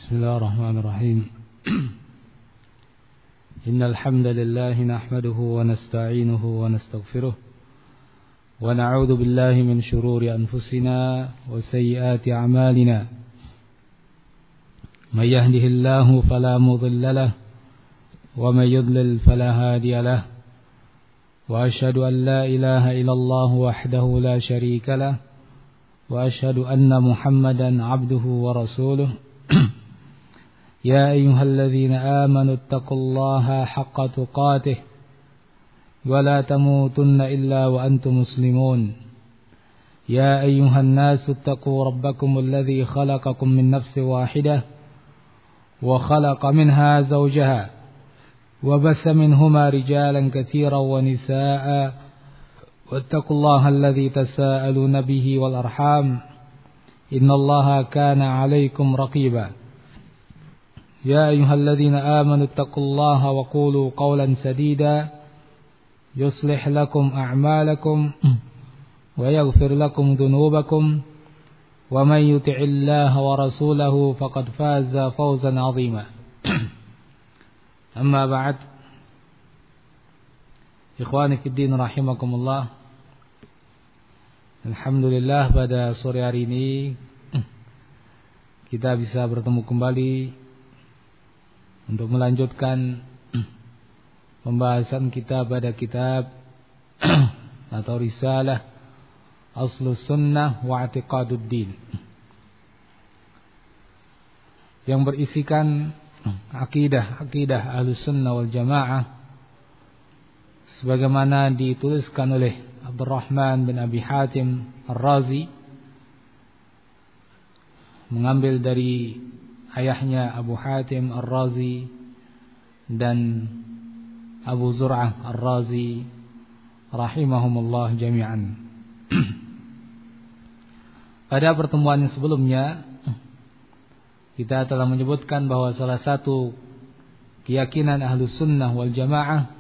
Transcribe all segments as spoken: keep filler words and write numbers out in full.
بسم الله الرحمن الرحيم إن الحمد لله نحمده ونستعينه ونستغفره ونعوذ بالله من شرور أنفسنا وسيئات أعمالنا من يهده الله فلا مضل له ومن يضلل فلا هادي له وأشهد أن لا إله إلا الله وحده لا شريك له وأشهد أن محمدا عبده ورسوله يا أيها الذين آمنوا اتقوا الله حق تقاته ولا تموتن إلا وأنتم مسلمون يا أيها الناس اتقوا ربكم الذي خلقكم من نفس واحدة وخلق منها زوجها وبث منهما رجالا كثيرا ونساء واتقوا الله الذي تساءلون به والأرحام إن الله كان عليكم رقيبا يا أيها الذين آمنوا اتقوا الله وقولوا قولا سديدا يصلح لكم أعمالكم ويغفر لكم ذنوبكم ومن يطع الله ورسوله فقد فاز فوزا عظيما أما بعد Ikhwani fiddin rahimakumullah. Alhamdulillah pada sore hari ini kita bisa bertemu kembali untuk melanjutkan pembahasan kita pada kitab atau risalah Aslus Sunnah wa I'tiqaduddin yang berisikan akidah-akidah Ahlus Sunnah wal Jamaah sebagaimana dituliskan oleh Abdurrahman bin Abi Hatim Ar-Razi, mengambil dari ayahnya Abu Hatim Ar-Razi dan Abu Zur'ah Ar-Razi rahimahumullah jami'an. Pada pertemuan yang sebelumnya kita telah menyebutkan bahwa salah satu keyakinan Ahlus Sunnah wal Jamaah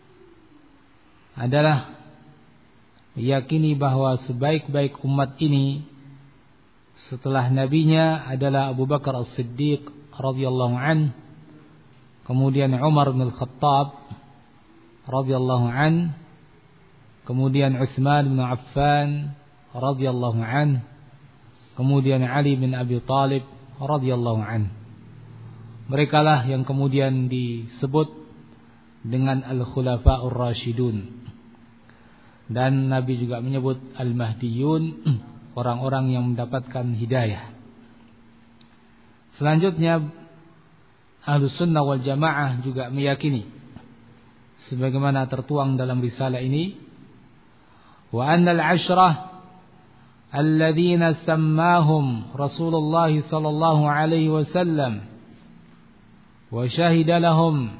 adalah meyakini bahwa sebaik-baik umat ini setelah nabinya adalah Abu Bakar As-Siddiq radhiyallahu an, kemudian Umar bin Al-Khattab radhiyallahu an, kemudian Utsman bin Affan radhiyallahu an, kemudian Ali bin Abi Thalib radhiyallahu an. Merekalah yang kemudian disebut dengan Al-Khulafa'ur Rasyidun. Dan Nabi juga menyebut Al-Mahdiyun, orang-orang yang mendapatkan hidayah. Selanjutnya Ahlus Sunnah wal Jamaah juga meyakini sebagaimana tertuang dalam risalah ini, wa annal asyrah alladzina sammahum Rasulullah sallallahu alaihi wasallam wa syahida lahum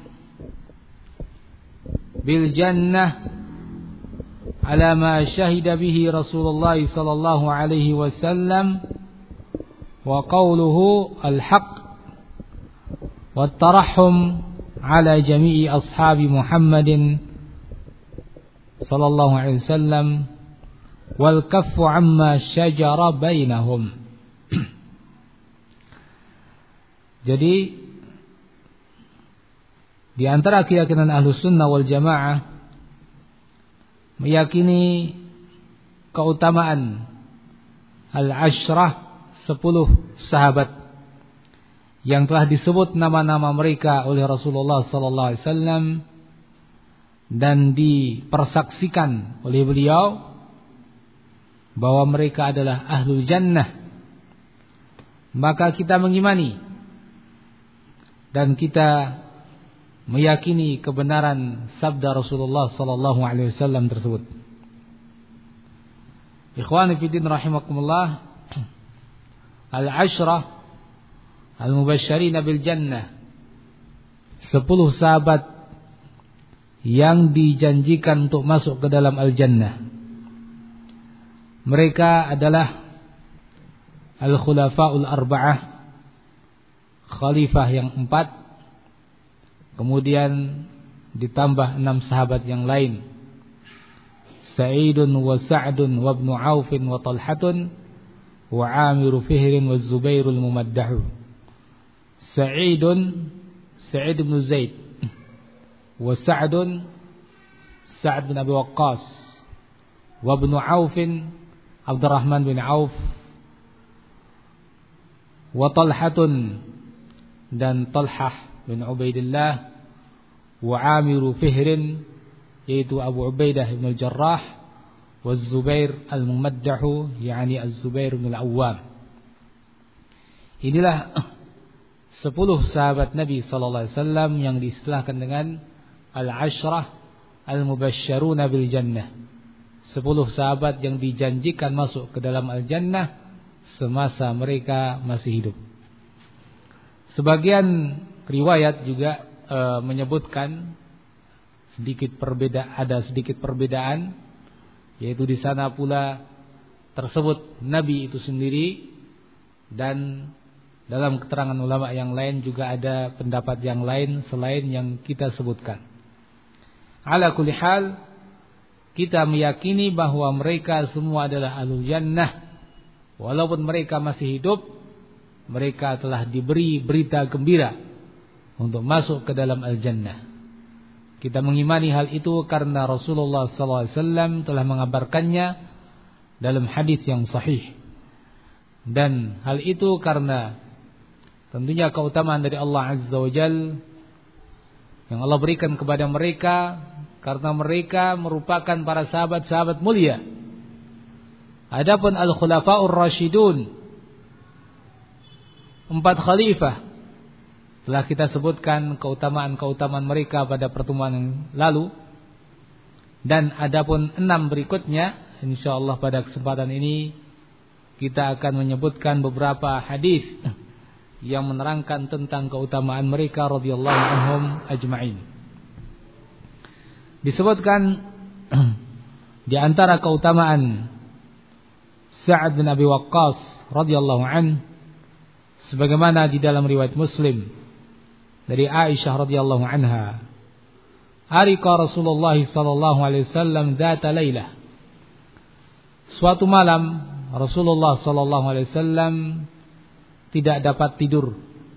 bil jannah ala ma syahida bihi Rasulullah sallallahu alaihi wasallam wa qawluhu al-haq wa tarahhum ala jami'i ashabi Muhammadin sallallahu alaihi wasallam wal kaffu amma syajara bainahum. Jadi di antara keyakinan Ahlus Sunnah wal Jamaah meyakini keutamaan al-ashrah, sepuluh sahabat yang telah disebut nama-nama mereka oleh Rasulullah sallallahu alaihi wasallam dan dipersaksikan oleh beliau bahwa mereka adalah ahlul jannah. Maka kita mengimani dan kita meyakini kebenaran sabda Rasulullah sallallahu alaihi wasallam tersebut. Ikhwani fiddin rahimakumullah, al-ashrah al-mubasysyirin bil jannah, sepuluh sahabat yang dijanjikan untuk masuk ke dalam al-jannah. Mereka adalah al-khulafa'ul arba'ah, khalifah yang empat, kemudian ditambah enam sahabat yang lain, Sa'idun wa Sa'dun wa Ibnu Aufin wa Talhatun wa Amiru Fihrin wa Zubairul Mumaddahu. Sa'idun Sa'id bin Zaid, wa Sa'dun Sa'd bin Abi Waqqas, wa Ibnu Auf Abdurrahman bin Auf, wa Talhatun dan Talhah bin Ubaidillah, wa Amiru Fihrin yaitu Abu Ubaidah bin Al-Jarrah, wa Zubair al-Mumaddahu yakni Az-Zubair bin Al-Awwam. Inilah sepuluh sahabat Nabi sallallahu alaihi wasallam yang diistilahkan dengan al-ashrah al-mubasysyaruna bil jannah. Sepuluh sahabat yang dijanjikan masuk ke dalam al-jannah semasa mereka masih hidup. Sebagian riwayat juga e, menyebutkan sedikit perbeda ada sedikit perbedaan, yaitu di sana pula tersebut Nabi itu sendiri, dan dalam keterangan ulama yang lain juga ada pendapat yang lain selain yang kita sebutkan. Ala kulli hal, kita meyakini bahwa mereka semua adalah ahlul jannah. Walaupun mereka masih hidup, mereka telah diberi berita gembira untuk masuk ke dalam al-jannah. Kita mengimani hal itu karena Rasulullah sallallahu alaihi wasallam telah mengabarkannya dalam hadis yang sahih. Dan hal itu karena tentunya keutamaan dari Allah Azza wa Jalla yang Allah berikan kepada mereka, karena mereka merupakan para sahabat-sahabat mulia. Adapun al-khulafa'ur rasyidun, empat khalifah, telah kita sebutkan keutamaan-keutamaan mereka pada pertemuan yang lalu. Dan adapun enam berikutnya, insyaallah pada kesempatan ini kita akan menyebutkan beberapa hadis yang menerangkan tentang keutamaan mereka radhiyallahu anhum ajma'in. Disebutkan di antara keutamaan Sa'ad bin Abi Waqqas radhiyallahu an, sebagaimana di dalam riwayat Muslim dari Aisyah radhiyallahu anha, arika Rasulullah sallallahu alaihi wasallam dzata lailah. Suatu malam Rasulullah sallallahu alaihi wasallam tidak dapat tidur.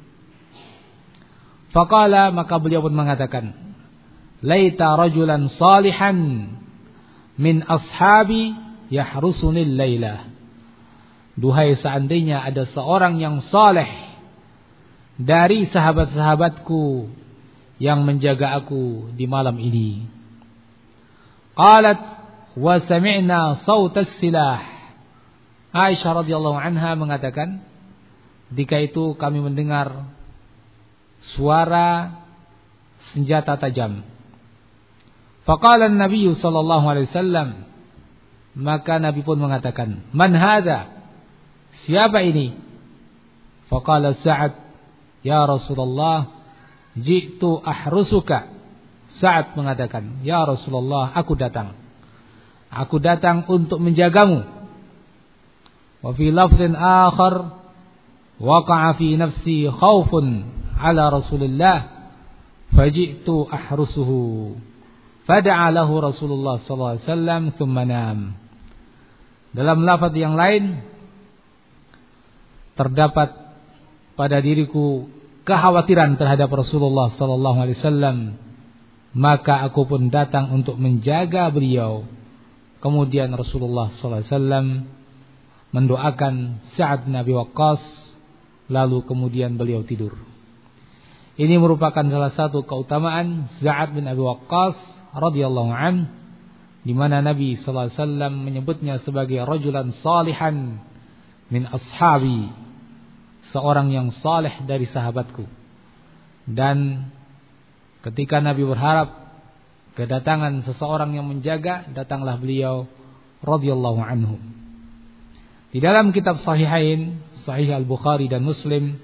Faqala, maka beliau pun mengatakan, laita rajulan salihan min ashabi yahrusunil lailah. Duhai seandainya ada seorang yang saleh dari sahabat-sahabatku yang menjaga aku di malam ini. Qalat wa sami'na sautas silah. Aisyah radhiyallahu anha mengatakan, ketika itu kami mendengar suara senjata tajam. Faqala an-nabiy sallallahu alaihi wasallam, maka Nabi pun mengatakan, man hadza? Siapa ini? Faqala Sa'ad, ya Rasulullah, ji'tu ahrusuka. Sa'ad mengatakan, ya Rasulullah, aku datang. Aku datang untuk menjagamu. Wa fi lafdhin akhar, waqa'a fi nafsi khaufun ala Rasulillah, faji'tu ahrusuhu. Fada'a lahu Rasulullah sallallahu alaihi wasallam thumma nam. Dalam lafaz yang lain terdapat pada diriku kekhawatiran terhadap Rasulullah sallallahu alaihi wasallam, maka aku pun datang untuk menjaga beliau. Kemudian Rasulullah sallallahu alaihi wasallam mendoakan Sa'ad bin Abi Waqqas, lalu kemudian beliau tidur. Ini merupakan salah satu keutamaan Sa'ad bin Abi Waqqas radhiyallahu an, di mana Nabi sallallahu alaihi wasallam menyebutnya sebagai rajulan salihan min ashabi, seorang yang saleh dari sahabatku. Dan ketika Nabi berharap kedatangan seseorang yang menjaga, datanglah beliau radhiyallahu anhu. Di dalam kitab Sahihain, Sahih Al-Bukhari dan Muslim,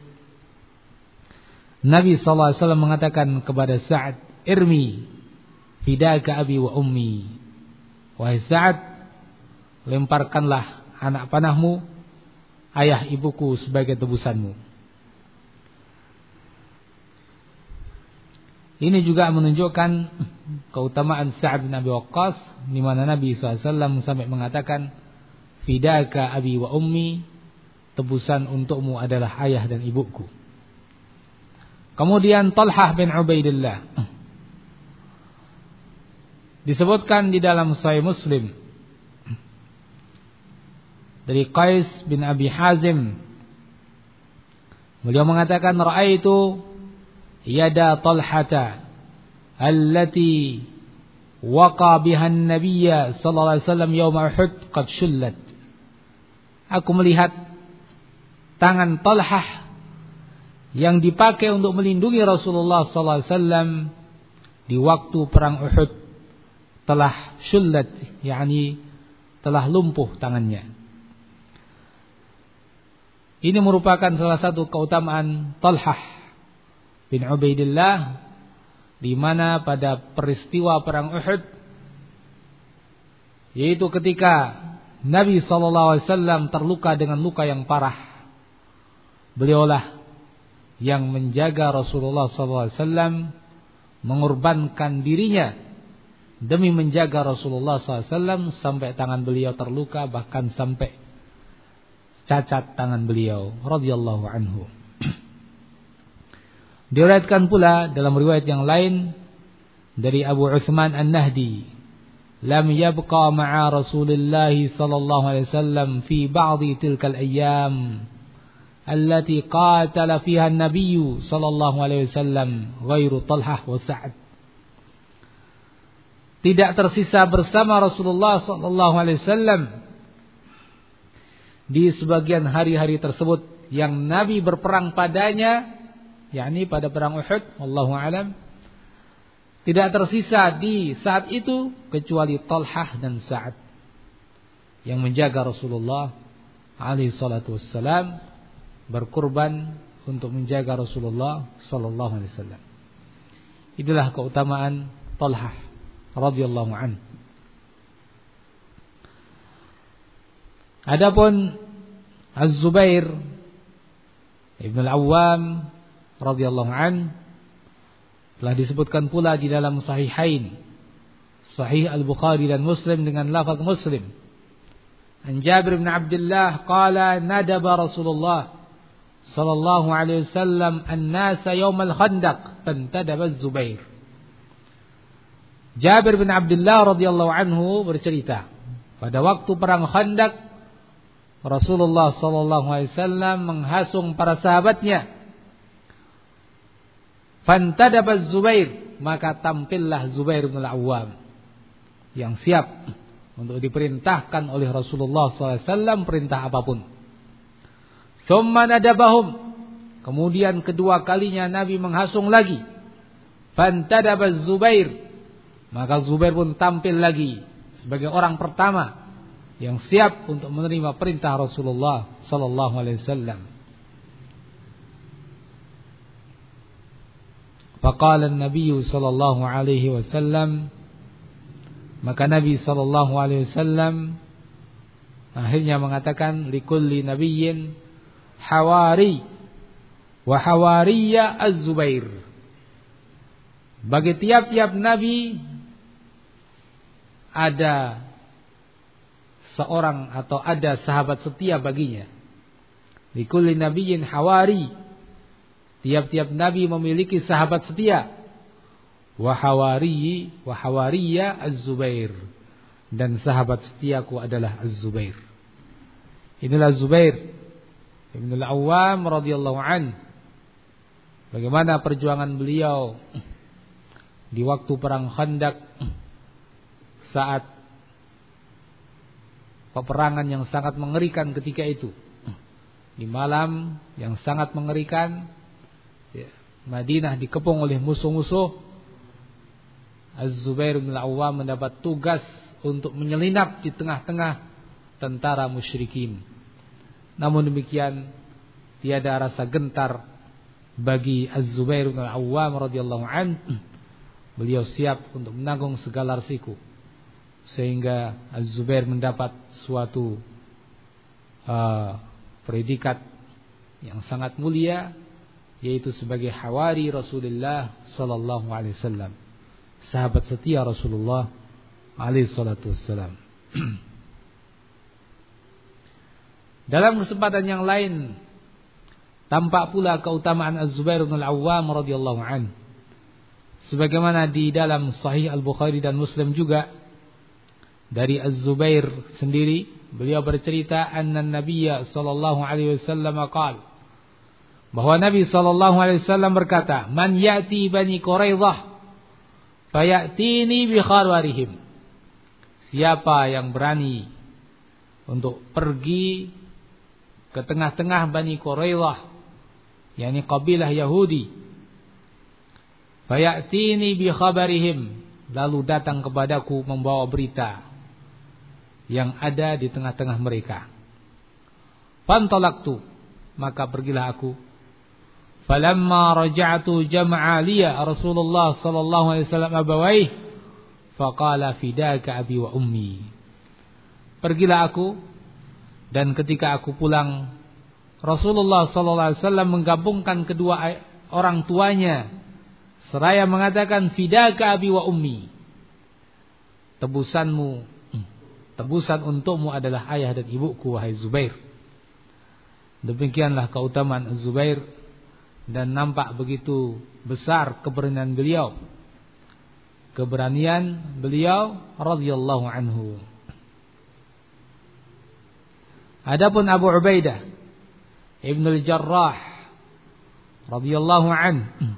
Nabi sallallahu alaihi wasallam mengatakan kepada Sa'ad, irmi fidaka abi wa ummi. Wahai Sa'ad, lemparkanlah anak panahmu, ayah ibuku sebagai tebusanmu. Ini juga menunjukkan keutamaan Sa'ad bin Abi Waqqas, di mana Nabi sallallahu alaihi wasallam sampai mengatakan, fidaka abi wa ummi, tebusan untukmu adalah ayah dan ibuku. Kemudian Talhah bin Ubaidillah, disebutkan di dalam Sahih Muslim dari Qais bin Abi Hazim, beliau mengatakan, ra'aitu yada Talhata allati waqa biha an-nabiy sallallahu alaihi wasallam yaum Uhud qad shullat. Aku melihat tangan Talhah yang dipakai untuk melindungi Rasulullah sallallahu alaihi wasallam di waktu perang Uhud telah syullat, yakni telah lumpuh tangannya. Ini merupakan salah satu keutamaan Talhah bin Ubaidillah, di mana pada peristiwa perang Uhud, yaitu ketika Nabi sallallahu alaihi wasallam terluka dengan luka yang parah, beliaulah yang menjaga Rasulullah sallallahu alaihi wasallam, mengorbankan dirinya demi menjaga Rasulullah sallallahu alaihi wasallam sampai tangan beliau terluka, bahkan sampai cacat tangan beliau radhiyallahu anhu. Diriwayatkan pula dalam riwayat yang lain dari Abu Utsman An-Nahdi, lam yabqa ma'a Rasulillah sallallahu alaihi wasallam fi ba'dhi tilkal ayyam allati qatala fiha an-nabiy sallallahu alaihi wasallam ghairu Talhah wa Sa'd. Tidak tersisa bersama Rasulullah sallallahu alaihi wasallam di sebagian hari-hari tersebut yang Nabi berperang padanya, yakni pada perang Uhud, wallahu alam, tidak tersisa di saat itu kecuali Talhah dan Sa'd yang menjaga Rasulullah alaihi salatu wassalam, berkorban untuk menjaga Rasulullah sallallahu alaihi wasallam. Itulah keutamaan Talhah radhiyallahu anhu. Adapun Az-Zubair Ibn Al-Awwam radhiyallahu anhu telah disebutkan pula di dalam Sahihain, Sahih Al-Bukhari dan Muslim dengan lafaz Muslim. An Jabir bin Abdullah qala nadaba Rasulullah sallallahu alaihi wasallam an-nasa yaum al-Khandaq fantadaba Az-Zubair. Jabir bin Abdullah radhiyallahu anhu bercerita, pada waktu perang Khandaq Rasulullah sallallahu alaihi wasallam menghasung para sahabatnya. Fantadaba Az-Zubair, maka tampillah Zubair bin Al-Awwam yang siap untuk diperintahkan oleh Rasulullah sallallahu alaihi wasallam perintah apapun. Tsumma nadabahum, kemudian kedua kalinya Nabi menghasung lagi. Fantadaba Az-Zubair, maka Zubair pun tampil lagi sebagai orang pertama yang siap untuk menerima perintah Rasulullah sallallahu alaihi wasallam. Faqala an-nabiy sallallahu alaihi wasallam, maka Nabi sallallahu alaihi wasallam akhirnya mengatakan, likulli nabiyyin hawari wa hawariya Az-Zubair. Bagi tiap-tiap nabi ada seorang atau ada sahabat setia baginya. Likulli nabiyyin hawari, tiap-tiap nabi memiliki sahabat setia. Wa hawari wa hawariya Az-Zubair, dan sahabat setiaku adalah Az-Zubair. Inilah Zubair Ibn Al-Awwam radhiyallahu an. Bagaimana perjuangan beliau di waktu perang Khandaq, saat peperangan yang sangat mengerikan ketika itu, di malam yang sangat mengerikan, ya, Madinah dikepung oleh musuh-musuh. Az-Zubair bin Al-Awwam mendapat tugas untuk menyelinap di tengah-tengah tentara musyrikin. Namun demikian, tiada rasa gentar bagi Az-Zubair bin Al-Awwam radhiyallahu anhu. Beliau siap untuk menanggung segala resiko, sehingga Az-Zubair mendapat suatu uh, predikat yang sangat mulia, yaitu sebagai hawari Rasulullah sallallahu alaihi wasallam, sahabat setia Rasulullah alaihi salatu wassalam. Dalam kesempatan yang lain, tampak pula keutamaan Az-Zubair bin Al-Awwam radhiyallahu anhu. Sebagaimana di dalam Sahih Al-Bukhari dan Muslim juga dari Az-Zubair sendiri, beliau bercerita anna Nabiyya sallallahu alaihi wasallam qaal, bahwa Nabi sallallahu alaihi wasallam berkata, "Man ya'ti Bani Quraidah fayatini bi kharwarihim." Siapa yang berani untuk pergi ke tengah-tengah Bani Quraidah, yakni kabilah Yahudi, fayatini bi khabarihim, lalu datang kepadaku membawa berita yang ada di tengah-tengah mereka. Fantalaqtu, maka pergilah aku. Falamma raja'tu jama'a liya Rasulullah sallallahu alaihi wasallam abawayh, faqala fidaka abi wa ummi. Pergilah aku, dan ketika aku pulang, Rasulullah sallallahu alaihi wasallam menggabungkan kedua orang tuanya seraya mengatakan, fidaka abi wa ummi, tebusanmu, tebusan untukmu adalah ayah dan ibuku, wahai Zubair. Demikianlah keutamaan Zubair, dan nampak begitu besar keberanian beliau, keberanian beliau radhiyallahu anhu. Adapun Abu Ubaidah Ibn al-Jarrah radhiyallahu anhu,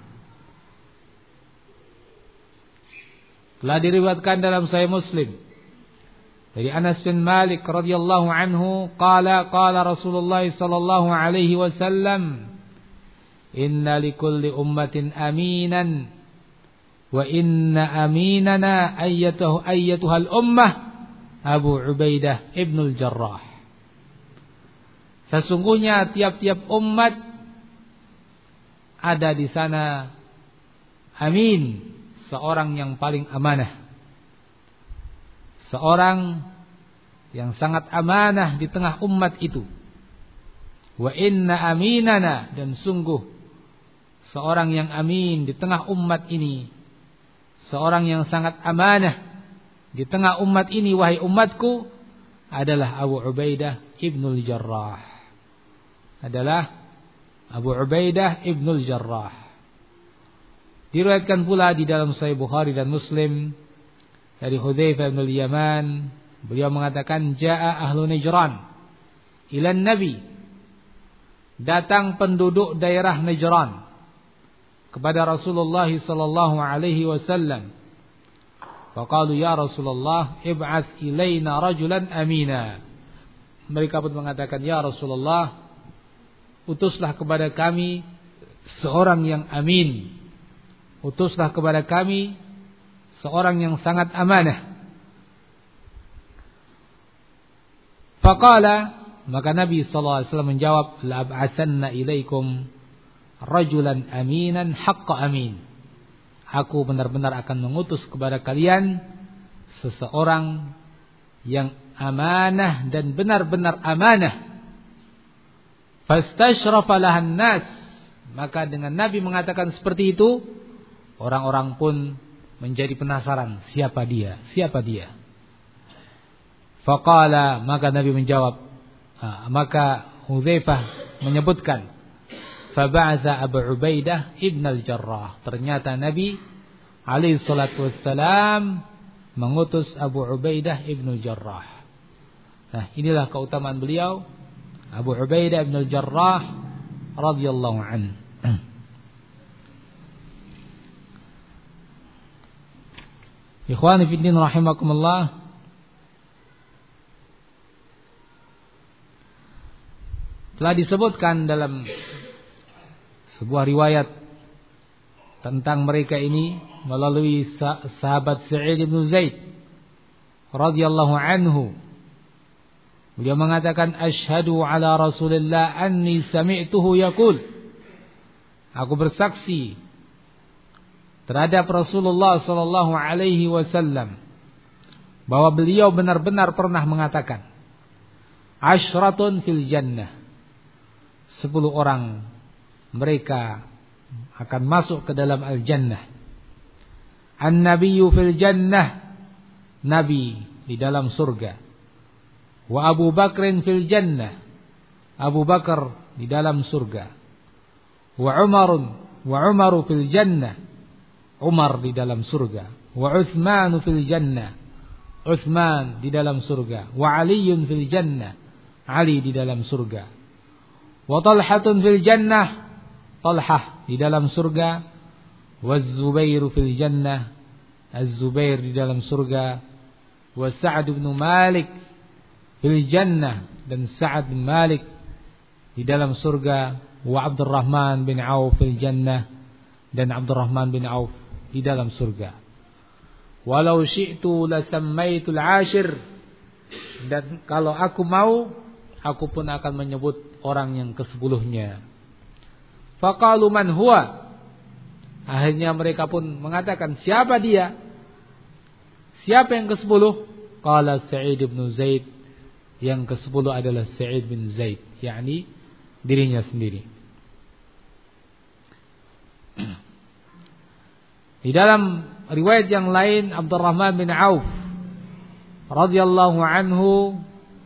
telah diriwayatkan dalam Sahih Muslim dari Anas bin Malik radhiyallahu anhu, qala qala Rasulullah sallallahu alaihi wasallam, inna likulli ummatin aminan wa inna aminana ayyatuhu ayyatuhal ummah Abu Ubaidah Ibn al-Jarrah. Sesungguhnya tiap-tiap umat ada di sana amin, seorang yang paling amanah, seorang yang sangat amanah di tengah umat itu. Wa inna aminana, dan sungguh seorang yang amin di tengah umat ini, seorang yang sangat amanah di tengah umat ini, wahai umatku, adalah Abu Ubaidah Ibnul Jarrah. Adalah Abu Ubaidah Ibnul Jarrah. Diriwayatkan pula di dalam Sahih Bukhari dan Muslim dari Hudzaifah bin Yaman, beliau mengatakan, jaa ahlu Najran ila Nabi, datang penduduk daerah Najran kepada Rasulullah sallallahu alaihi wasallam. Faqalu ya Rasulullah ib'ats ilaina rajulan amina. Mereka pun mengatakan, ya Rasulullah, utuslah kepada kami seorang yang amin. Utuslah kepada kami seorang yang sangat amanah. Faqala, maka Nabi sallallahu alaihi wasallam menjawab, la ab'atsanna ilaikum rajulan aminan haqqa amin. Aku benar-benar akan mengutus kepada kalian seseorang yang amanah dan benar-benar amanah. Fastashrafa lahan nas, maka dengan Nabi mengatakan seperti itu, orang-orang pun menjadi penasaran, siapa dia? Siapa dia? Faqala, maka Nabi menjawab, maka Hudzaifah menyebutkan, faba'atha Abu Ubaidah Ibn al-Jarrah. Ternyata Nabi alaihi salatu wassalam mengutus Abu Ubaidah Ibn al-Jarrah. Nah, inilah keutamaan beliau, Abu Ubaidah Ibn al-Jarrah radhiyallahu anhu. Ikhwani fi din rahimakumullah, telah disebutkan dalam sebuah riwayat tentang mereka ini melalui sahabat Sa'id bin Zaid radhiyallahu anhu. Beliau mengatakan, asyhadu ala Rasulillah anni sami'tuhu yaqul, aku bersaksi terhadap Rasulullah sallallahu alaihi wasallam bahwa beliau benar-benar pernah mengatakan, asyratun fil jannah, sepuluh orang mereka akan masuk ke dalam al-jannah. An-nabiyyu fil jannah, nabi di dalam surga. Wa Abu Bakrin fil jannah, Abu Bakar di dalam surga. wa Umarun wa Umaru fil jannah, Umar di dalam surga, wa Utsman fil jannah, Utsman di dalam surga, wa Aliun fil jannah, Ali di dalam surga, wa Talhatun fil jannah, Talhah di dalam surga, wa Zubair fil jannah, Az-Zubair di dalam surga, wa Sa'ad bin Malik fil jannah, dan Sa'ad bin Malik di dalam surga, wa Abdurrahman bin Auf fil jannah, dan Abdurrahman bin Auf di dalam surga. Walau syi'tu lasammaitul ashir, dan kalau aku mau, aku pun akan menyebut orang yang kesepuluhnya. Faqalu man huwa, akhirnya mereka pun mengatakan, siapa dia? Siapa yang kesepuluh? Qala Sa'id bin Zaid, yang kesepuluh adalah Sa'id bin Zaid, yakni dirinya sendiri. Di dalam riwayat yang lain, Abdurrahman bin Auf radhiyallahu anhu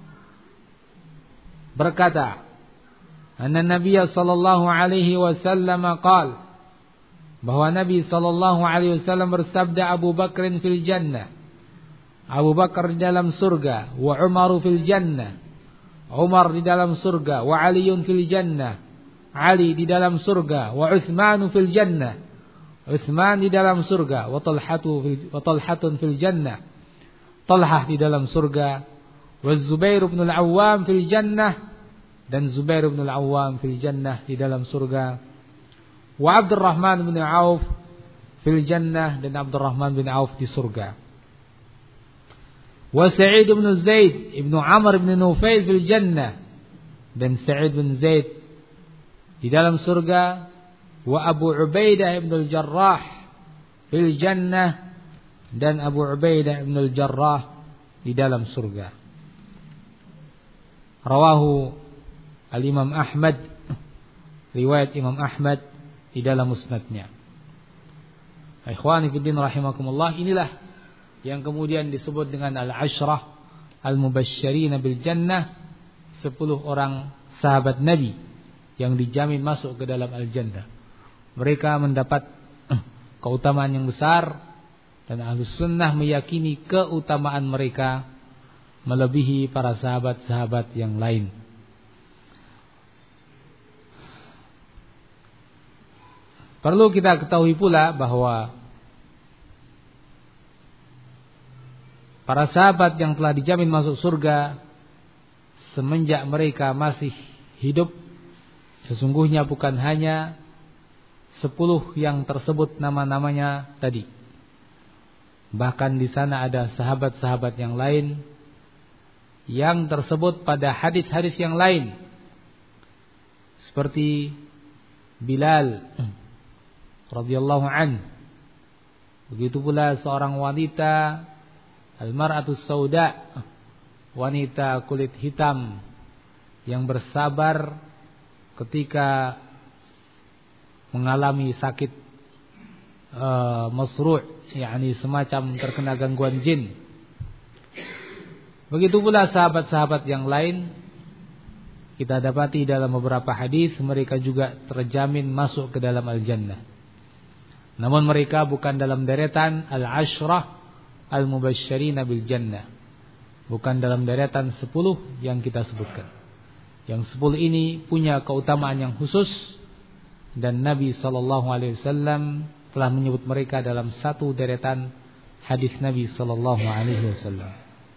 berkata, anna Nabi sallallahu alaihi wasallam qaal, bahwa Nabi sallallahu alaihi wasallam bersabda, Abu Bakrin fil jannah, Abu Bakar di dalam surga, wa Umar fil jannah, Umar di dalam surga, wa Aliun fil jannah, Ali di dalam surga, wa Utsman fil jannah, Utsman di dalam surga, wa Talhatu fil wa Talhatun fil jannah, Talhah di dalam surga, wa Zubair bin Al-Awwam fil jannah, dan Zubair bin Al-Awwam fil jannah di dalam surga, wa Abdurrahman bin Auf fil jannah, dan Abdurrahman bin Auf di surga, wa Sa'id bin Zaid ibn Amr bin Nufail fil jannah, dan Sa'id bin Zaid di dalam surga, wa Abu Ubaidah ibn al-Jarrah fil jannah, dan Abu Ubaidah ibn al-Jarrah di dalam surga. Rawahu al-Imam Ahmad, riwayat Imam Ahmad di dalam musnadnya. Ikhwani fiddin rahimakumullah, inilah yang kemudian disebut dengan al-ashrah al-mubasysyirin bil jannah, sepuluh orang sahabat Nabi yang dijamin masuk ke dalam al-jannah. Mereka mendapat keutamaan yang besar, dan Ahlus Sunnah meyakini keutamaan mereka melebihi para sahabat-sahabat yang lain. Perlu kita ketahui pula bahwa para sahabat yang telah dijamin masuk surga semenjak mereka masih hidup, sesungguhnya bukan hanya sepuluh yang tersebut nama-namanya tadi. Bahkan di sana ada sahabat-sahabat yang lain yang tersebut pada hadis-hadis yang lain, seperti Bilal radhiyallahu an. Begitu pula seorang wanita, al-mar'atus sauda, wanita kulit hitam yang bersabar ketika mengalami sakit uh, masru', yakni semacam terkena gangguan jin. Begitu pula sahabat-sahabat yang lain, kita dapati dalam beberapa hadis mereka juga terjamin masuk ke dalam al-jannah. Namun mereka bukan dalam deretan al-ashrah al-mubasysyirin bil jannah, bukan dalam deretan sepuluh yang kita sebutkan. Yang sepuluh ini punya keutamaan yang khusus, dan Nabi sallallahu alaihi wasallam telah menyebut mereka dalam satu deretan hadis Nabi sallallahu alaihi wasallam.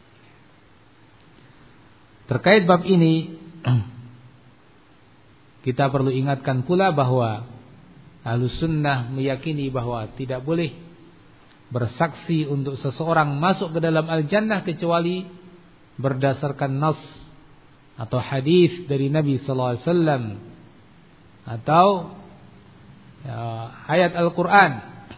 Terkait bab ini, kita perlu ingatkan pula bahwa Ahlus Sunnah meyakini bahwa tidak boleh bersaksi untuk seseorang masuk ke dalam al-jannah kecuali berdasarkan nas atau hadis dari Nabi sallallahu alaihi wasallam atau ya, ayat Al-Quran.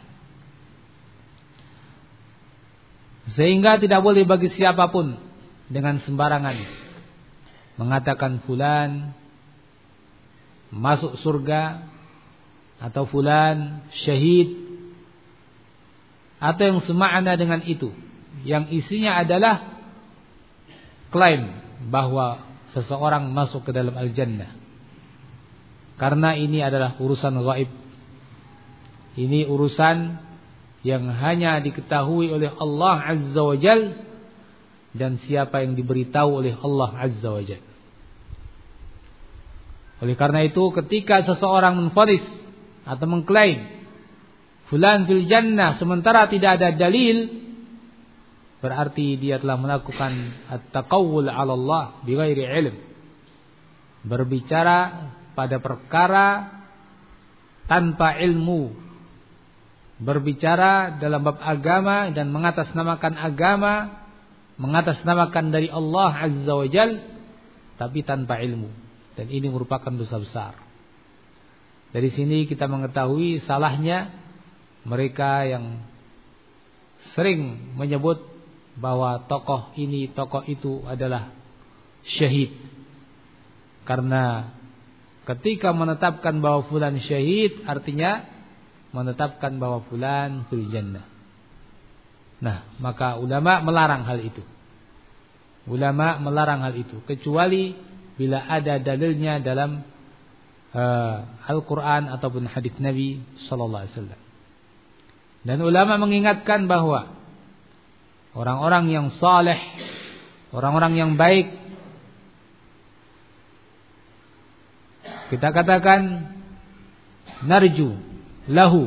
Sehingga tidak boleh bagi siapapun dengan sembarangan mengatakan fulan masuk surga atau fulan syahid atau yang semakna dengan itu, yang isinya adalah klaim bahwa seseorang masuk ke dalam al-jannah. Karena ini adalah urusan gaib. Ini urusan yang hanya diketahui oleh Allah Azza wa Jal, dan siapa yang diberitahu oleh Allah Azza wa Jal. Oleh karena itu, ketika seseorang menvonis atau mengklaim fulan fil jannah sementara tidak ada dalil, berarti dia telah melakukan at-taqawul 'ala Allah bighairi ilm. Berbicara pada perkara tanpa ilmu. Berbicara dalam bab agama dan mengatasnamakan agama, mengatasnamakan dari Allah Azza wa Jal, tapi tanpa ilmu. Dan ini merupakan dosa besar. Dari sini kita mengetahui salahnya mereka yang sering menyebut bahwa tokoh ini, tokoh itu adalah syahid. Karena ketika menetapkan bahwa fulan syahid, artinya menetapkan bahwa fulan fil jannah. Nah, maka ulama melarang hal itu. Ulama melarang hal itu, kecuali bila ada dalilnya dalam uh, Al-Quran ataupun hadis Nabi Sallallahu Alaihi Wasallam. Dan ulama mengingatkan bahwa orang-orang yang saleh, orang-orang yang baik, kita katakan narju lahu,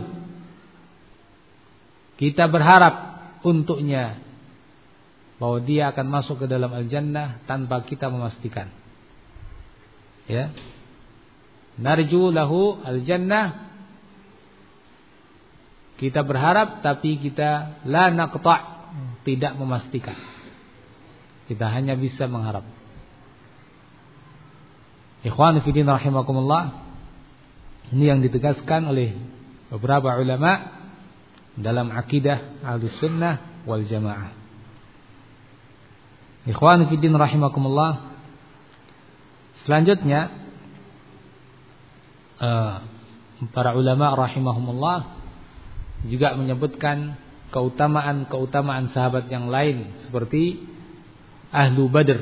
kita berharap untuknya bahwa dia akan masuk ke dalam al-jannah tanpa kita memastikan. Ya, narju lahu al-jannah, kita berharap tapi kita la naqta', tidak memastikan. Kita hanya bisa mengharap. Ikhwan fillah rahimakumullah, ini yang ditegaskan oleh beberapa ulama dalam akidah Ahlussunnah wal Jamaah. Ikhwan fillah rahimakumullah, selanjutnya para ulama rahimahumullah juga menyebutkan keutamaan-keutamaan sahabat yang lain seperti Ahlu Badr,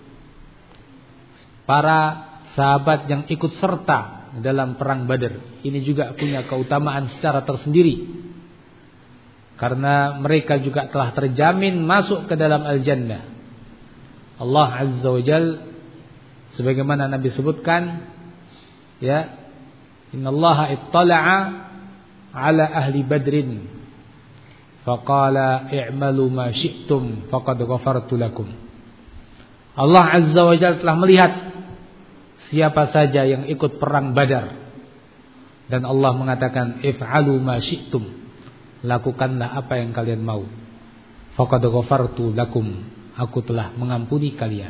para sahabat yang ikut serta dalam perang Badr. Ini juga punya keutamaan secara tersendiri, karena mereka juga telah terjamin masuk ke dalam al-jannah. Allah Azza wa Jal, sebagaimana Nabi sebutkan, ya, innallaha ittala'a ala ahli badrin faqala i'malu ma syi'tum faqad ghafartu lakum. Allah Azza wa Jalla telah melihat siapa saja yang ikut perang Badar, dan Allah mengatakan if'alu ma syi'tum, lakukanlah apa yang kalian mau, faqad ghafartu lakum, aku telah mengampuni kalian.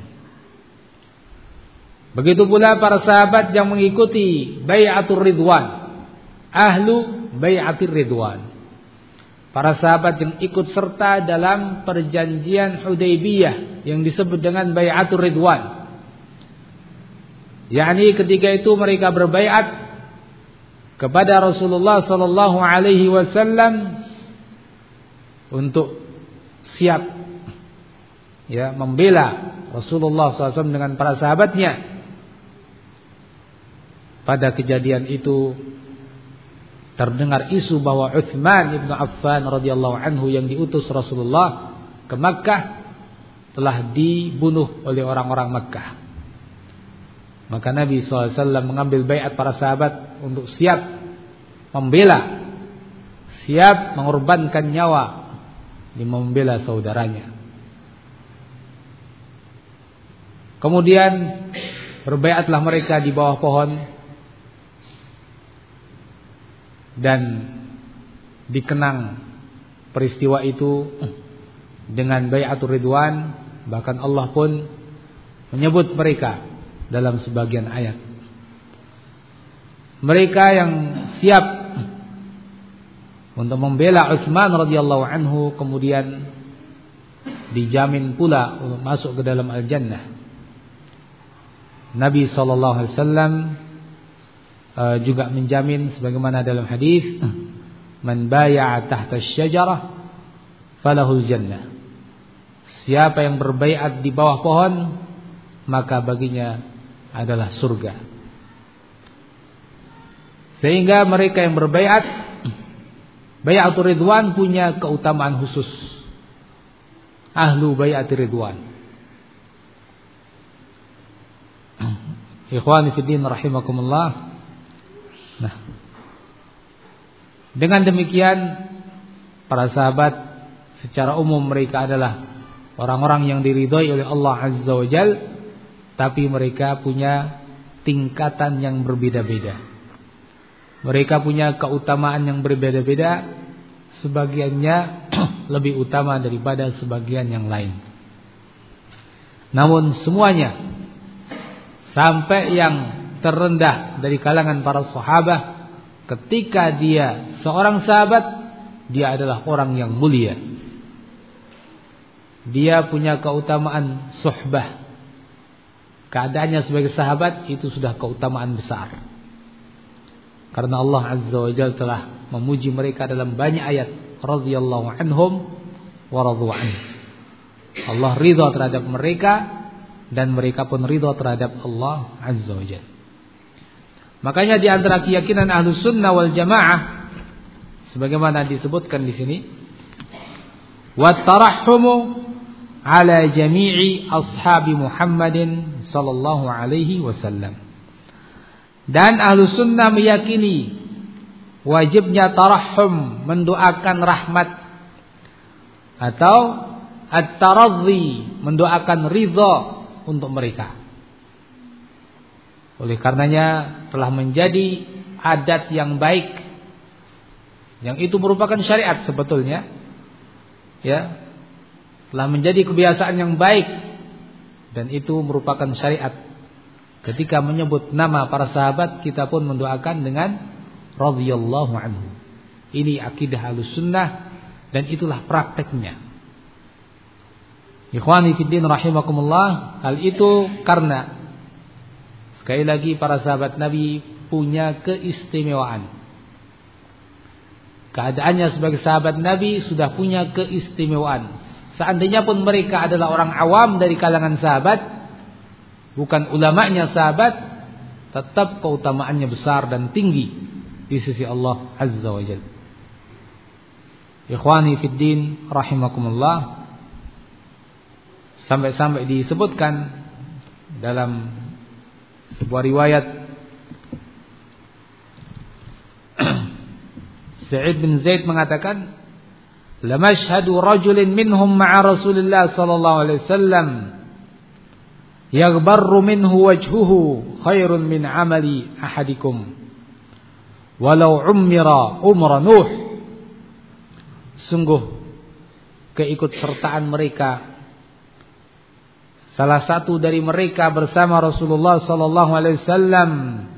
Begitu pula para sahabat yang mengikuti bai'atur ridwan, ahlu bai'atir ridwan, para sahabat yang ikut serta dalam perjanjian Hudaybiyah yang disebut dengan bai'atur ridwan. yakni ketika itu mereka berbaiat kepada Rasulullah sallallahu alaihi wasallam untuk siap, ya, membela Rasulullah sallallahu alaihi wasallam dengan para sahabatnya. Pada kejadian itu terdengar isu bahwa Utsman ibn Affan radhiyallahu anhu yang diutus Rasulullah ke Makkah telah dibunuh oleh orang-orang Makkah. Maka Nabi shallallahu alaihi wasallam mengambil baiat para sahabat untuk siap membela, siap mengorbankan nyawa di membela saudaranya. Kemudian berbaiatlah mereka di bawah pohon, dan dikenang peristiwa itu dengan bai'atur ridwan. Bahkan Allah pun menyebut mereka dalam sebagian ayat. Mereka yang siap untuk membela Utsman radhiyallahu anhu kemudian dijamin pula untuk masuk ke dalam al-jannah. Nabi sallallahu alaihi wasallam uh, juga menjamin sebagaimana dalam hadis, man bai'a tahta asy-syajarah falahul jannah. Siapa yang berbaiat di bawah pohon, maka baginya adalah surga. Sehingga mereka yang berbaiat, bai'atur ridwan punya keutamaan khusus. Ahlu bai'atir ridwan. Ikhwani fiddin rahimakumullah. Nah, dengan demikian para sahabat secara umum mereka adalah orang-orang yang diridhoi oleh Allah Azza wa Jal, tapi mereka punya tingkatan yang berbeda-beda. Mereka punya keutamaan yang berbeda-beda, sebagiannya lebih utama daripada sebagian yang lain. Namun semuanya, sampai yang terendah dari kalangan para sahabat, ketika dia seorang sahabat, dia adalah orang yang mulia. Dia punya keutamaan suhbah. Keadaannya sebagai sahabat itu sudah keutamaan besar. Karena Allah Azza wa Jalla telah memuji mereka dalam banyak ayat. Radhiyallahu anhum wa radu anhu. Allah ridha terhadap mereka dan mereka pun ridha terhadap Allah Azza wa Jalla. Makanya di antara keyakinan Ahlus Sunnah wal Jamaah sebagaimana disebutkan di sini, wa tarahhumu ala jami'i ashabi Muhammadin sallallahu alaihi wasallam. Dan Ahlus Sunnah meyakini wajibnya tarahhum, mendoakan rahmat, atau at-taradhi, mendoakan ridha untuk mereka. Oleh karenanya telah menjadi adat yang baik, yang itu merupakan syariat sebetulnya, ya, telah menjadi kebiasaan yang baik, dan itu merupakan syariat. Ketika menyebut nama para sahabat, kita pun mendoakan dengan radhiyallahu anhu. Ini akidah Ahlus Sunnah dan itulah prakteknya. Ikhwani fiddin rahimakumullah, hal itu karena sekali lagi para sahabat Nabi punya keistimewaan. Keadaannya sebagai sahabat Nabi sudah punya keistimewaan. Seandainya pun mereka adalah orang awam dari kalangan sahabat, bukan ulamanya sahabat, tetap keutamaannya besar dan tinggi di sisi Allah Azza wa Jalla. Ikhwani fiddin rahimakumullah, sampai-sampai disebutkan dalam sebuah riwayat Sa'id bin Zaid mengatakan, lamashhadu rajulin minhum ma'a Rasulillah sallallahu alaihi wasallam yaghbarru minhu wajhuhu khairun min amali ahadikum walau ummira umra Nuh. Sungguh keikutsertaan mereka, salah satu dari mereka bersama Rasulullah sallallahu alaihi wasallam,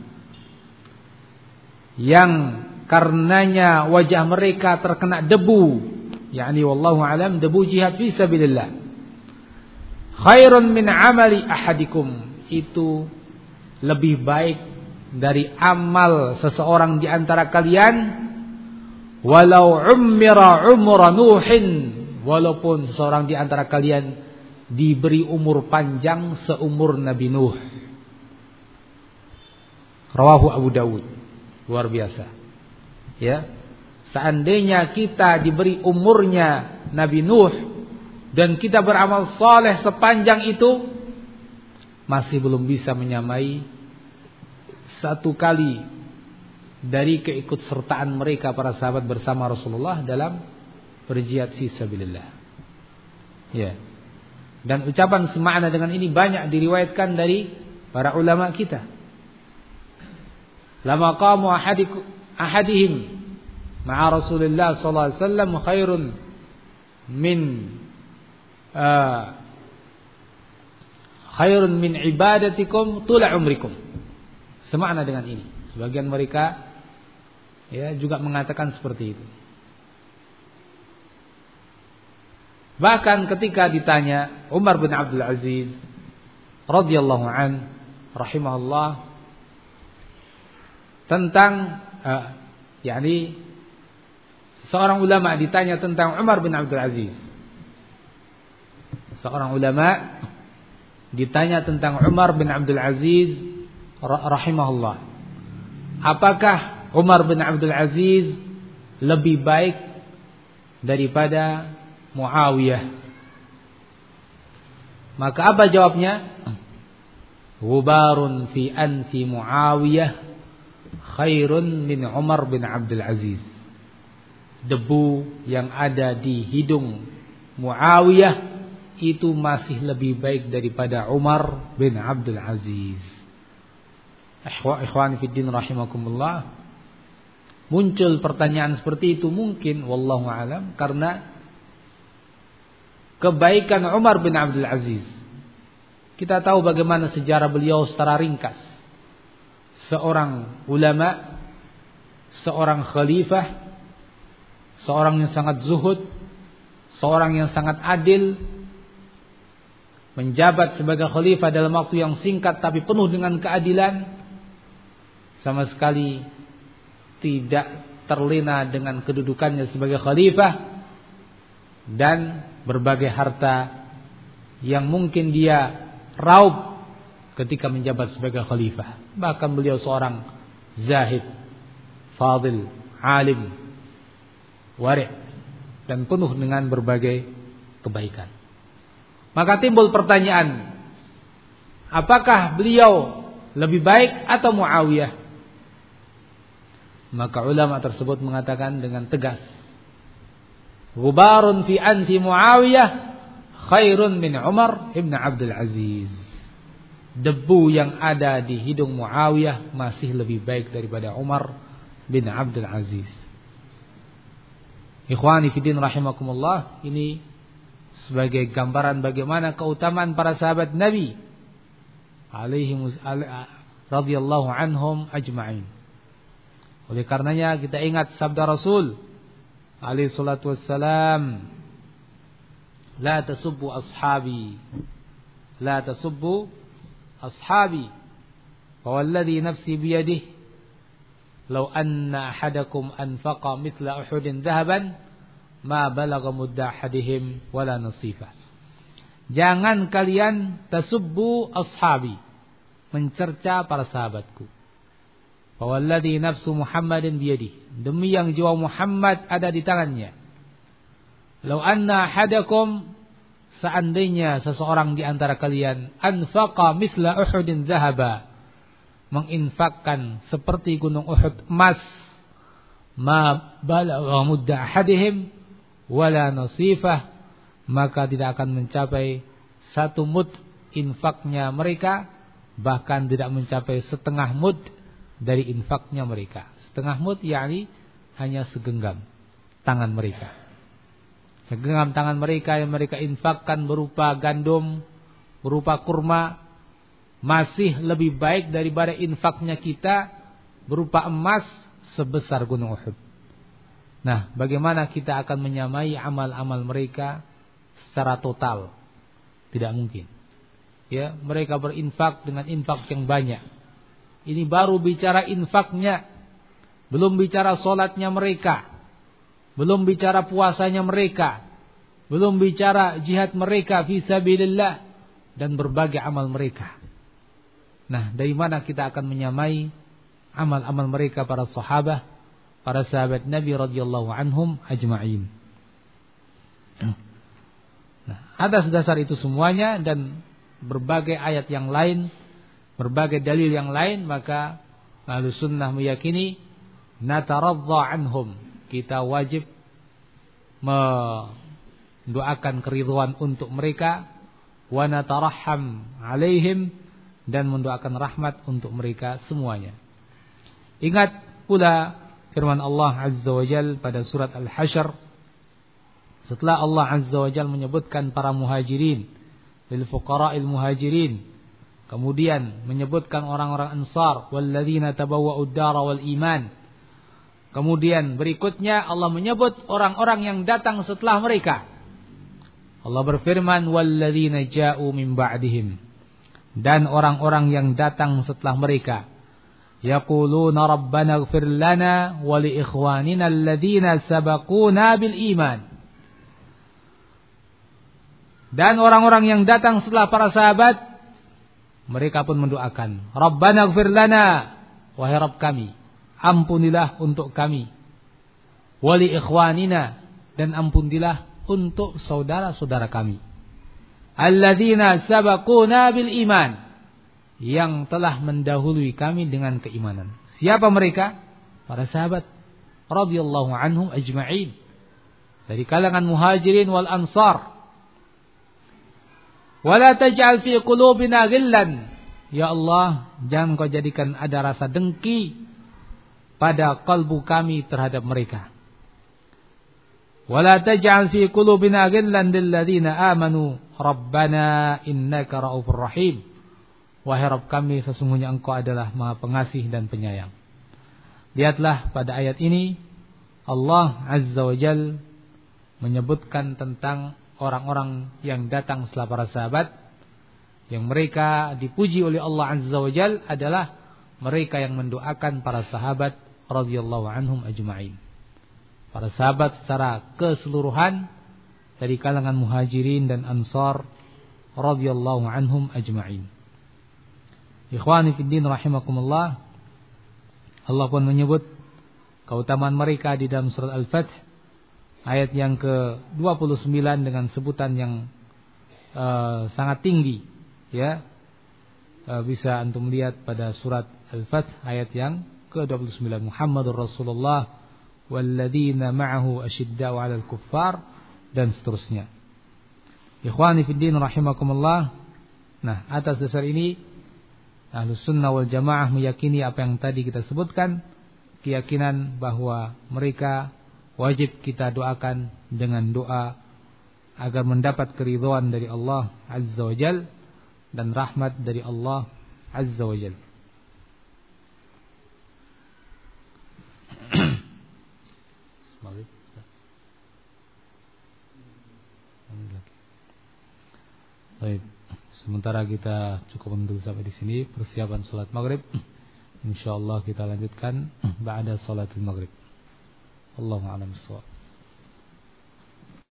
yang karenanya wajah mereka terkena debu, yakni wallahu alam debu jihad fi sabilillah, khairun min amali ahadikum, itu lebih baik dari amal seseorang di antara kalian, walau ummira umra Nuhin, walaupun seseorang di antara kalian diberi umur panjang seumur Nabi Nuh. Rawahu Abu Dawud. Luar biasa. Ya, seandainya kita diberi umurnya Nabi Nuh dan kita beramal saleh sepanjang itu, masih belum bisa menyamai satu kali dari keikutsertaan mereka para sahabat bersama Rasulullah dalam berjihad fi sabilillah. Ya. Dan ucapan semakna dengan ini banyak diriwayatkan dari para ulama kita. Lama qamu ahadikum ahadihim ma'a Rasulillah sallallahu alaihi wasallam khairun min uh, khairun min ibadatikum tula umrikum. Semakna dengan ini. Sebagian mereka ya juga mengatakan seperti itu. Bahkan ketika ditanya Umar bin Abdul Aziz radhiyallahu an rahimahullah tentang uh, yakni seorang ulama ditanya tentang Umar bin Abdul Aziz. Seorang ulama ditanya tentang Umar bin Abdul Aziz rahimahullah, apakah Umar bin Abdul Aziz lebih baik daripada Muawiyah? Maka apa jawabnya? Ghubarun fi anfi Muawiyah khairun min Umar bin Abdul Aziz. Debu yang ada di hidung Muawiyah itu masih lebih baik daripada Umar bin Abdul Aziz. Ikhwan fiddin rahimakumullah. Muncul pertanyaan seperti itu mungkin wallahu alam karena kebaikan Umar bin Abdul Aziz. Kita tahu bagaimana sejarah beliau secara ringkas. Seorang ulama, seorang khalifah, seorang yang sangat zuhud, seorang yang sangat adil, menjabat sebagai khalifah dalam waktu yang singkat tapi penuh dengan keadilan, sama sekali tidak terlena dengan kedudukannya sebagai khalifah dan berbagai harta yang mungkin dia raup ketika menjabat sebagai khalifah. Bahkan beliau seorang zahid, fadil, alim, wari' dan penuh dengan berbagai kebaikan. Maka timbul pertanyaan, apakah beliau lebih baik atau Muawiyah? Maka ulama tersebut mengatakan dengan tegas, ghubarun fi anfi Muawiyah khairun min Umar ibn Abdul Aziz. Debu yang ada di hidung Muawiyah masih lebih baik daripada Umar bin Abdul Aziz. Ikhwani fiddin rahimakumullah, ini sebagai gambaran bagaimana keutamaan para sahabat Nabi alaihi radhiyallahu anhum ajma'in. Oleh karenanya kita ingat sabda Rasul alaihi salatu wassalam, la tasubbu ashabi, la tasubbu ashabi, fawalladhi nafsi biyadihi law anna ahadakum anfaqa mithla Uhudin dhahaban ma balagha mudda ahadihim wala nasifa. Jangan kalian tasubbu ashabi, mencerca para sahabatku. Fawalladhi nafsu Muhammadin biyadihi, demi yang jiwa Muhammad ada di tangannya. Law anna ahadakum, seandainya seseorang di antara kalian anfaqa mithla Uhudin dhahaba, menginfakkan seperti gunung Uhud emas, ma balagha mudda ahadihim wala nasifah, maka tidak akan mencapai satu mud infaknya mereka, bahkan tidak mencapai setengah mud dari infaknya mereka. Setengah mud yakni hanya segenggam tangan mereka. Segenggam tangan mereka yang mereka infakkan berupa gandum, berupa kurma, masih lebih baik daripada infaknya kita berupa emas sebesar gunung Uhud. Nah, bagaimana kita akan menyamai amal-amal mereka secara total? Tidak mungkin. Ya, mereka berinfak dengan infak yang banyak. Ini baru bicara infaknya, belum bicara solatnya mereka, belum bicara puasanya mereka, belum bicara jihad mereka fi sabilillah dan berbagai amal mereka. Nah, dari mana kita akan menyamai amal-amal mereka para sahabat, para sahabat Nabi radhiyallahu anhum ajma'in. Nah, atas dasar itu semuanya dan berbagai ayat yang lain, berbagai dalil yang lain, maka Ahlus Sunnah meyakini nataradha anhum, kita wajib mendoakan keridhaan untuk mereka, wa natarahham alaihim, dan mendoakan rahmat untuk mereka semuanya. Ingat pula firman Allah Azza wa Jalla pada surat Al-Hasyr, setelah Allah Azza wa Jalla menyebutkan para muhajirin, lil fuqara'il muhajirin, kemudian menyebutkan orang-orang Ansar, walladzina tabawwa'ud dara wal iman. Kemudian berikutnya Allah menyebut orang-orang yang datang setelah mereka. Allah berfirman, walladzina ja'u min ba'dihim, dan orang-orang yang datang setelah mereka. Yaquluna rabbana ighfir lana wa li ikhwanina alladzina sabaquna bil iman. Dan orang-orang yang datang setelah para sahabat, mereka pun mendoakan, Rabbana ighfir lana, wahai Rabb kami, ampunilah untuk kami. Wali ikhwanina, dan ampunilah untuk saudara-saudara kami. Alladzina sabaquna bil iman, yang telah mendahului kami dengan keimanan. Siapa mereka? Para sahabat radhiyallahu anhum ajma'in, dari kalangan muhajirin wal ansar. Wala taj'al fi qulubina ghillan, ya Allah, jangan kau jadikan ada rasa dengki pada kalbu kami terhadap mereka. Wala taj'al fi qulubina ghillan lil ladzina amanu rabbana innaka raufur rahim. Wahai Rabb kami, sesungguhnya Engkau adalah Maha Pengasih dan Penyayang. Lihatlah pada ayat ini Allah Azza wa Jal menyebutkan tentang orang-orang yang datang setelah para sahabat, yang mereka dipuji oleh Allah Azza wa Jal adalah mereka yang mendoakan para sahabat radhiyallahu anhum ajma'in. Para sahabat secara keseluruhan dari kalangan muhajirin dan ansar radhiyallahu anhum ajma'in. Ikhwani fid din rahimakumullah, Allah pun menyebut keutamaan mereka di dalam surat Al-Fath ayat yang ke dua puluh sembilan dengan sebutan yang uh, sangat tinggi, ya. Uh, bisa antum lihat pada surat Al-Fath ayat yang ke dua puluh sembilan, Muhammadur Rasulullah walladzina ma'ahu asyidda'u 'alal kuffar, dan seterusnya. Ikhwani fid din rahimakumullah. Nah, atas dasar ini Ahlus Sunnah wal Jamaah meyakini apa yang tadi kita sebutkan, keyakinan bahwa mereka wajib kita doakan dengan doa agar mendapat keridhaan dari Allah Azza wa Jal dan rahmat dari Allah Azza wa Jal. Baik. Sementara kita cukup untuk sampai di sini persiapan salat maghrib. Insyaallah kita lanjutkan ba'da salatul maghrib. Allahu a'lam bissawab.